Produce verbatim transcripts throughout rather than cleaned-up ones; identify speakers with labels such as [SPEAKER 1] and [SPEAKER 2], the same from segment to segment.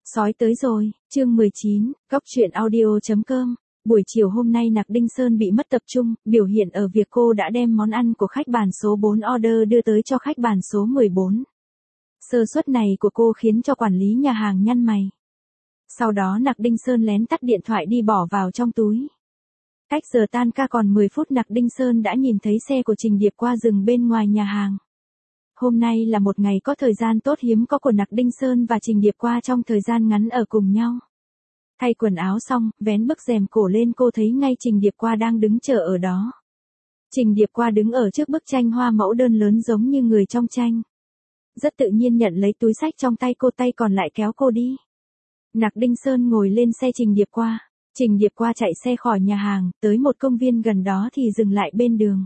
[SPEAKER 1] Sói tới rồi, chương mười chín, góc truyện audio chấm com. Buổi chiều hôm nay Nặc Đinh Sơn bị mất tập trung, biểu hiện ở việc cô đã đem món ăn của khách bàn số bốn order đưa tới cho khách bàn số mười bốn. Sơ suất này của cô khiến cho quản lý nhà hàng nhăn mày. Sau đó Nặc Đinh Sơn lén tắt điện thoại đi bỏ vào trong túi. Cách giờ tan ca còn mười phút Nặc Đinh Sơn đã nhìn thấy xe của Trình Điệp qua dừng bên ngoài nhà hàng. Hôm nay là một ngày có thời gian tốt hiếm có của Nặc Đinh Sơn và Trình Điệp qua trong thời gian ngắn ở cùng nhau. Thay quần áo xong, vén bức rèm cổ lên cô thấy ngay Trình Điệp qua đang đứng chờ ở đó. Trình Điệp qua đứng ở trước bức tranh hoa mẫu đơn lớn giống như người trong tranh. Rất tự nhiên nhận lấy túi xách trong tay cô, tay còn lại kéo cô đi. Nặc Đinh Sơn ngồi lên xe Trình Điệp qua. Trình Điệp qua chạy xe khỏi nhà hàng, tới một công viên gần đó thì dừng lại bên đường.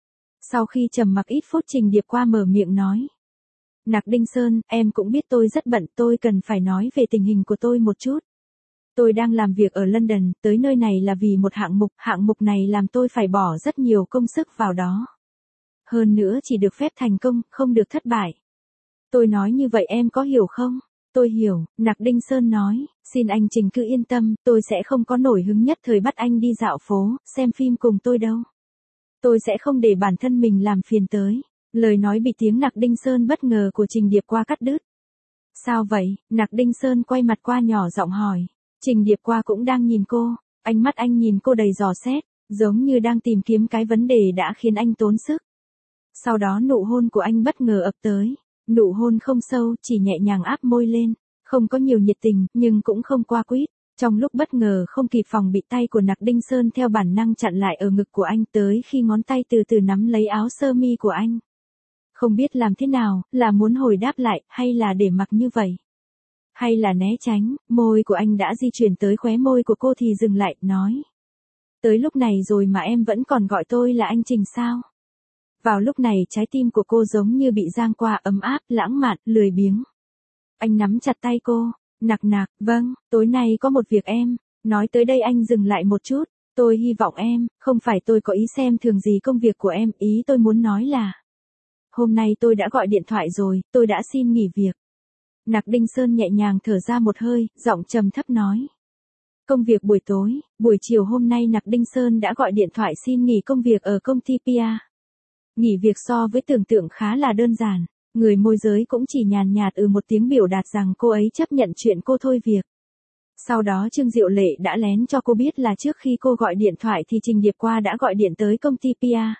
[SPEAKER 1] Sau khi trầm mặc ít phút Trình Điệp qua mở miệng nói. Nặc Đinh Sơn, em cũng biết tôi rất bận, tôi cần phải nói về tình hình của tôi một chút. Tôi đang làm việc ở London, tới nơi này là vì một hạng mục, hạng mục này làm tôi phải bỏ rất nhiều công sức vào đó. Hơn nữa chỉ được phép thành công, không được thất bại. Tôi nói như vậy em có hiểu không? Tôi hiểu, Nặc Đinh Sơn nói, xin anh Trình cứ yên tâm, tôi sẽ không có nổi hứng nhất thời bắt anh đi dạo phố, xem phim cùng tôi đâu. Tôi sẽ không để bản thân mình làm phiền tới. Lời nói bị tiếng Nặc Đinh Sơn bất ngờ của Trình Điệp qua cắt đứt. Sao vậy? Nặc Đinh Sơn quay mặt qua nhỏ giọng hỏi. Trình Điệp qua cũng đang nhìn cô, ánh mắt anh nhìn cô đầy dò xét, giống như đang tìm kiếm cái vấn đề đã khiến anh tốn sức. Sau đó nụ hôn của anh bất ngờ ập tới, nụ hôn không sâu, chỉ nhẹ nhàng áp môi lên, không có nhiều nhiệt tình, nhưng cũng không qua quýt. Trong lúc bất ngờ không kịp phòng bị tay của Nặc Đinh Sơn theo bản năng chặn lại ở ngực của anh tới khi ngón tay từ từ nắm lấy áo sơ mi của anh. Không biết làm thế nào, là muốn hồi đáp lại, hay là để mặc như vậy? Hay là né tránh, môi của anh đã di chuyển tới khóe môi của cô thì dừng lại, nói. Tới lúc này rồi mà em vẫn còn gọi tôi là anh Trình sao? Vào lúc này trái tim của cô giống như bị giang qua, ấm áp, lãng mạn, lười biếng. Anh nắm chặt tay cô. Nặc nặc, vâng, tối nay có một việc em, nói tới đây anh dừng lại một chút, tôi hy vọng em, không phải tôi có ý xem thường gì công việc của em, ý tôi muốn nói là, hôm nay tôi đã gọi điện thoại rồi, tôi đã xin nghỉ việc. Nặc Đinh Sơn nhẹ nhàng thở ra một hơi, giọng trầm thấp nói. Công việc buổi tối, buổi chiều hôm nay Nặc Đinh Sơn đã gọi điện thoại xin nghỉ công việc ở công ty pê e. Nghỉ việc so với tưởng tượng khá là đơn giản. Người môi giới cũng chỉ nhàn nhạt ừ một tiếng biểu đạt rằng cô ấy chấp nhận chuyện cô thôi việc. Sau đó Trương Diệu Lệ đã lén cho cô biết là trước khi cô gọi điện thoại thì Trình Điệp qua đã gọi điện tới công ty pê e.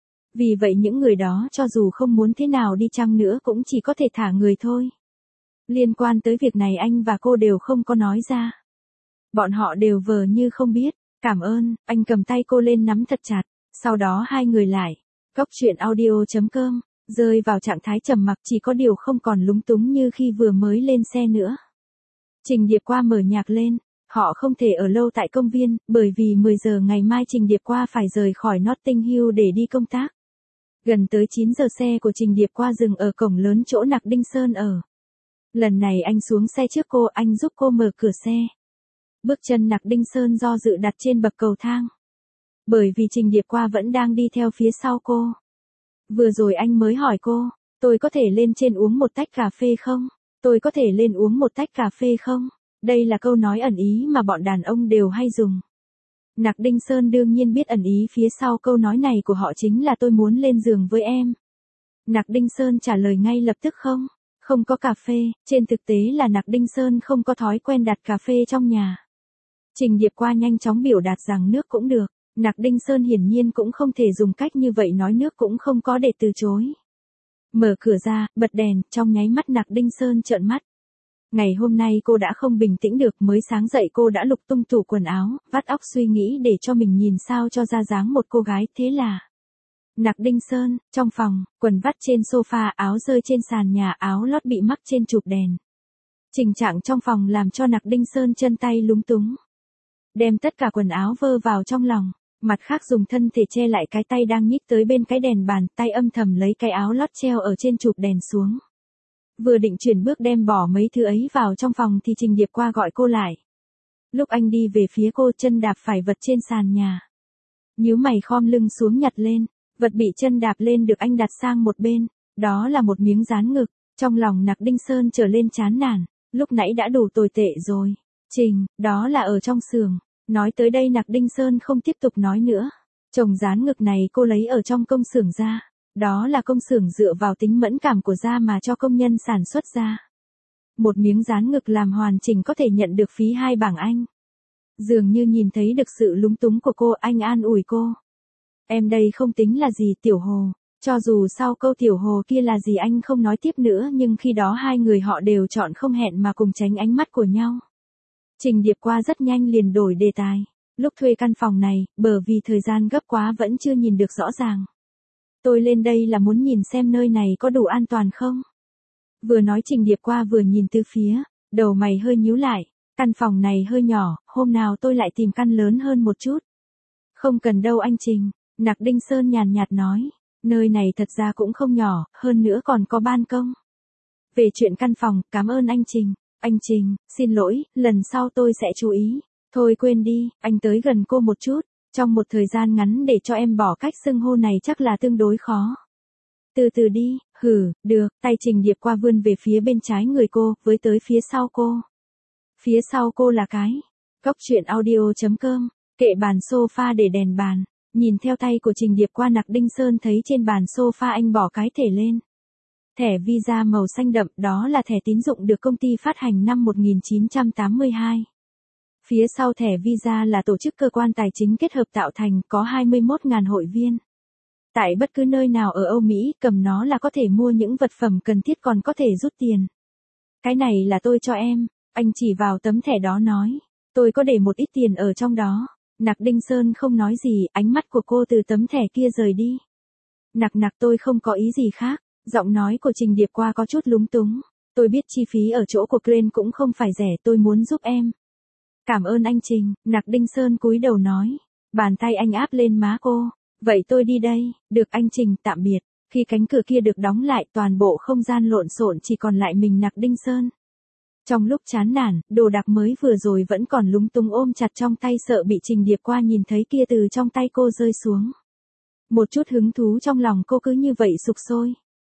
[SPEAKER 1] Vì vậy những người đó cho dù không muốn thế nào đi chăng nữa cũng chỉ có thể thả người thôi. Liên quan tới việc này anh và cô đều không có nói ra. Bọn họ đều vờ như không biết. Cảm ơn, anh cầm tay cô lên nắm thật chặt. Sau đó hai người lại. Góc truyện audio chấm com. Rơi vào trạng thái trầm mặc, chỉ có điều không còn lúng túng như khi vừa mới lên xe nữa. Trình Điệp qua mở nhạc lên, họ không thể ở lâu tại công viên, bởi vì mười giờ ngày mai Trình Điệp qua phải rời khỏi Notting Hill để đi công tác. Gần tới chín giờ xe của Trình Điệp qua dừng ở cổng lớn chỗ Nặc Đinh Sơn ở. Lần này anh xuống xe trước cô, anh giúp cô mở cửa xe. Bước chân Nặc Đinh Sơn do dự đặt trên bậc cầu thang. Bởi vì Trình Điệp qua vẫn đang đi theo phía sau cô. Vừa rồi anh mới hỏi cô, tôi có thể lên trên uống một tách cà phê không? Tôi có thể lên uống một tách cà phê không? Đây là câu nói ẩn ý mà bọn đàn ông đều hay dùng. Nặc Đinh Sơn đương nhiên biết ẩn ý phía sau câu nói này của họ chính là tôi muốn lên giường với em. Nặc Đinh Sơn trả lời ngay lập tức không, không có cà phê, trên thực tế là Nặc Đinh Sơn không có thói quen đặt cà phê trong nhà. Trình Điệp qua nhanh chóng biểu đạt rằng nước cũng được. Nặc Đinh Sơn hiển nhiên cũng không thể dùng cách như vậy, nói nước cũng không có để từ chối. Mở cửa ra, bật đèn, trong nháy mắt Nặc Đinh Sơn trợn mắt. Ngày hôm nay cô đã không bình tĩnh được, mới sáng dậy cô đã lục tung tủ quần áo, vắt óc suy nghĩ để cho mình nhìn sao cho ra dáng một cô gái, thế là. Nặc Đinh Sơn, trong phòng, quần vắt trên sofa, áo rơi trên sàn nhà, áo lót bị mắc trên chụp đèn. Tình trạng trong phòng làm cho Nặc Đinh Sơn chân tay lúng túng. Đem tất cả quần áo vơ vào trong lòng. Mặt khác dùng thân thể che lại cái tay đang nhích tới bên cái đèn bàn, tay âm thầm lấy cái áo lót treo ở trên chụp đèn xuống. Vừa định chuyển bước đem bỏ mấy thứ ấy vào trong phòng thì Trình Điệp qua gọi cô lại. Lúc anh đi về phía cô, chân đạp phải vật trên sàn nhà. Nhíu mày khom lưng xuống nhặt lên, vật bị chân đạp lên được anh đặt sang một bên, đó là một miếng dán ngực. Trong lòng Nặc Đinh Sơn trở lên chán nản, lúc nãy đã đủ tồi tệ rồi. Trình, đó là ở trong xưởng. Nói tới đây Nặc Đinh Sơn không tiếp tục nói nữa. Chồng dán ngực này cô lấy ở trong công xưởng ra. Đó là công xưởng dựa vào tính mẫn cảm của da mà cho công nhân sản xuất ra. Một miếng dán ngực làm hoàn chỉnh có thể nhận được phí hai bảng Anh. Dường như nhìn thấy được sự lúng túng của cô, anh an ủi cô. Em đây không tính là gì Tiểu Hồ. Cho dù sau câu Tiểu Hồ kia là gì anh không nói tiếp nữa, nhưng khi đó hai người họ đều chọn không hẹn mà cùng tránh ánh mắt của nhau. Trình Điệp qua rất nhanh liền đổi đề tài. Lúc thuê căn phòng này, bởi vì thời gian gấp quá vẫn chưa nhìn được rõ ràng. Tôi lên đây là muốn nhìn xem nơi này có đủ an toàn không? Vừa nói Trình Điệp qua vừa nhìn từ phía, đầu mày hơi nhíu lại. Căn phòng này hơi nhỏ, hôm nào tôi lại tìm căn lớn hơn một chút. Không cần đâu anh Trình, Nặc Đinh Sơn nhàn nhạt nói. Nơi này thật ra cũng không nhỏ, hơn nữa còn có ban công. Về chuyện căn phòng, cảm ơn anh Trình. Anh Trình, xin lỗi, lần sau tôi sẽ chú ý. Thôi quên đi, anh tới gần cô một chút. Trong một thời gian ngắn để cho em bỏ cách xưng hô này chắc là tương đối khó. Từ từ đi, hử, được, tay Trình Điệp qua vươn về phía bên trái người cô, với tới phía sau cô. Phía sau cô là cái. Góc truyện audio chấm com, kệ bàn sofa để đèn bàn. Nhìn theo tay của Trình Điệp qua Nặc Đinh Sơn thấy trên bàn sofa anh bỏ cái thẻ lên. Thẻ Visa màu xanh đậm, đó là thẻ tín dụng được công ty phát hành năm một nghìn chín trăm tám mươi hai. Phía sau thẻ Visa là tổ chức cơ quan tài chính kết hợp tạo thành, có hai mươi mốt nghìn hội viên. Tại bất cứ nơi nào ở Âu Mỹ, cầm nó là có thể mua những vật phẩm cần thiết còn có thể rút tiền. Cái này là tôi cho em, anh chỉ vào tấm thẻ đó nói. Tôi có để một ít tiền ở trong đó. Nặc Đinh Sơn không nói gì, ánh mắt của cô từ tấm thẻ kia rời đi. Nặc nặc tôi không có ý gì khác. Giọng nói của Trình Điệp qua có chút lúng túng. Tôi biết chi phí ở chỗ của Crane cũng không phải rẻ, tôi muốn giúp em. Cảm ơn anh Trình, Nặc Đinh Sơn cúi đầu nói. Bàn tay anh áp lên má cô. Vậy tôi đi đây, được anh Trình, tạm biệt. Khi cánh cửa kia được đóng lại, toàn bộ không gian lộn xộn chỉ còn lại mình Nặc Đinh Sơn. Trong lúc chán nản, đồ đạc mới vừa rồi vẫn còn lúng túng ôm chặt trong tay sợ bị Trình Điệp qua nhìn thấy kia từ trong tay cô rơi xuống. Một chút hứng thú trong lòng cô cứ như vậy sục sôi.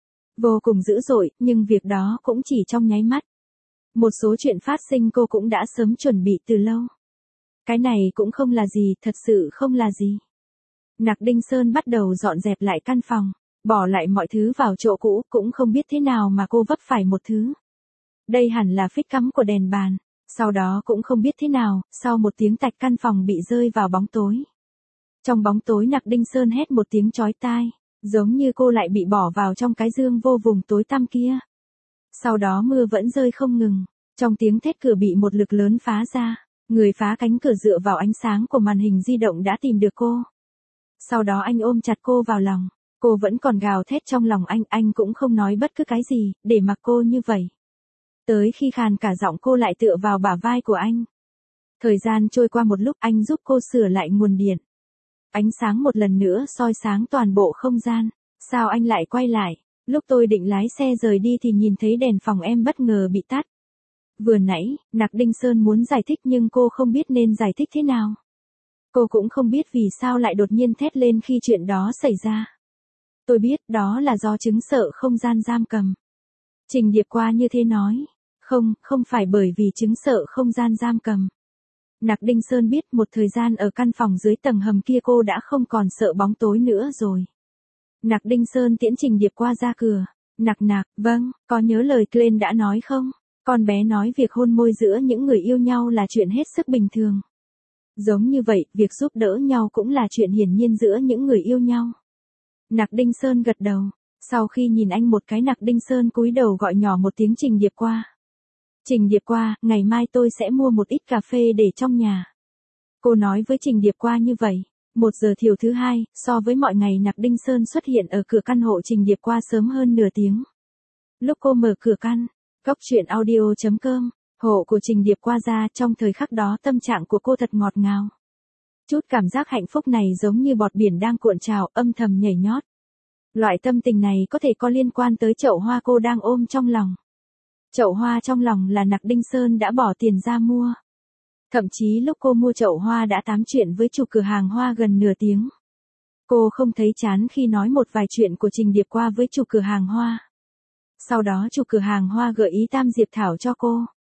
[SPEAKER 1] Vô cùng dữ dội, nhưng việc đó cũng chỉ trong nháy mắt. Một số chuyện phát sinh cô cũng đã sớm chuẩn bị từ lâu. Cái này cũng không là gì, thật sự không là gì. Nặc Đinh Sơn bắt đầu dọn dẹp lại căn phòng, bỏ lại mọi thứ vào chỗ cũ, cũng không biết thế nào mà cô vấp phải một thứ. Đây hẳn là phích cắm của đèn bàn. Sau đó cũng không biết thế nào, sau một tiếng tạch căn phòng bị rơi vào bóng tối. Trong bóng tối Nặc Đinh Sơn hét một tiếng chói tai, giống như cô lại bị bỏ vào trong cái dương vô vùng tối tăm kia. Sau đó mưa vẫn rơi không ngừng, trong tiếng thét cửa bị một lực lớn phá ra, người phá cánh cửa dựa vào ánh sáng của màn hình di động đã tìm được cô. Sau đó anh ôm chặt cô vào lòng, cô vẫn còn gào thét trong lòng anh, anh cũng không nói bất cứ cái gì, để mặc cô như vậy. Tới khi khàn cả giọng cô lại tựa vào bả vai của anh. Thời gian trôi qua một lúc anh giúp cô sửa lại nguồn điện. Ánh sáng một lần nữa soi sáng toàn bộ không gian. Sao anh lại quay lại? Lúc tôi định lái xe rời đi thì nhìn thấy đèn phòng em bất ngờ bị tắt. Vừa nãy, Nặc Đinh Sơn muốn giải thích nhưng cô không biết nên giải thích thế nào. Cô cũng không biết vì sao lại đột nhiên thét lên khi chuyện đó xảy ra. Tôi biết đó là do chứng sợ không gian giam cầm. Trình Điệp qua như thế nói. Không, không phải bởi vì chứng sợ không gian giam cầm. Nặc Đinh Sơn biết một thời gian ở căn phòng dưới tầng hầm kia cô đã không còn sợ bóng tối nữa rồi. Nặc Đinh Sơn tiễn Trình Điệp qua ra cửa. Nặc nặc, vâng, có nhớ lời Glenn đã nói không? Con bé nói việc hôn môi giữa những người yêu nhau là chuyện hết sức bình thường. Giống như vậy, việc giúp đỡ nhau cũng là chuyện hiển nhiên giữa những người yêu nhau. Nặc Đinh Sơn gật đầu. Sau khi nhìn anh một cái Nặc Đinh Sơn cúi đầu gọi nhỏ một tiếng Trình Điệp qua. Trình Điệp qua, ngày mai tôi sẽ mua một ít cà phê để trong nhà. Cô nói với Trình Điệp qua như vậy. Một giờ chiều thứ hai, so với mọi ngày Nặc Đinh Sơn xuất hiện ở cửa căn hộ Trình Điệp qua sớm hơn nửa tiếng. Lúc cô mở cửa căn, góc truyện audio chấm com, hộ của Trình Điệp qua ra, trong thời khắc đó tâm trạng của cô thật ngọt ngào. Chút cảm giác hạnh phúc này giống như bọt biển đang cuộn trào, âm thầm nhảy nhót. Loại tâm tình này có thể có liên quan tới chậu hoa cô đang ôm trong lòng. Chậu hoa trong lòng là Nặc Đinh Sơn đã bỏ tiền ra mua. Thậm chí lúc cô mua chậu hoa đã tám chuyện với chủ cửa hàng hoa gần nửa tiếng. Cô không thấy chán khi nói một vài chuyện của Trình Điệp qua với chủ cửa hàng hoa. Sau đó chủ cửa hàng hoa gợi ý Tam Diệp Thảo cho cô.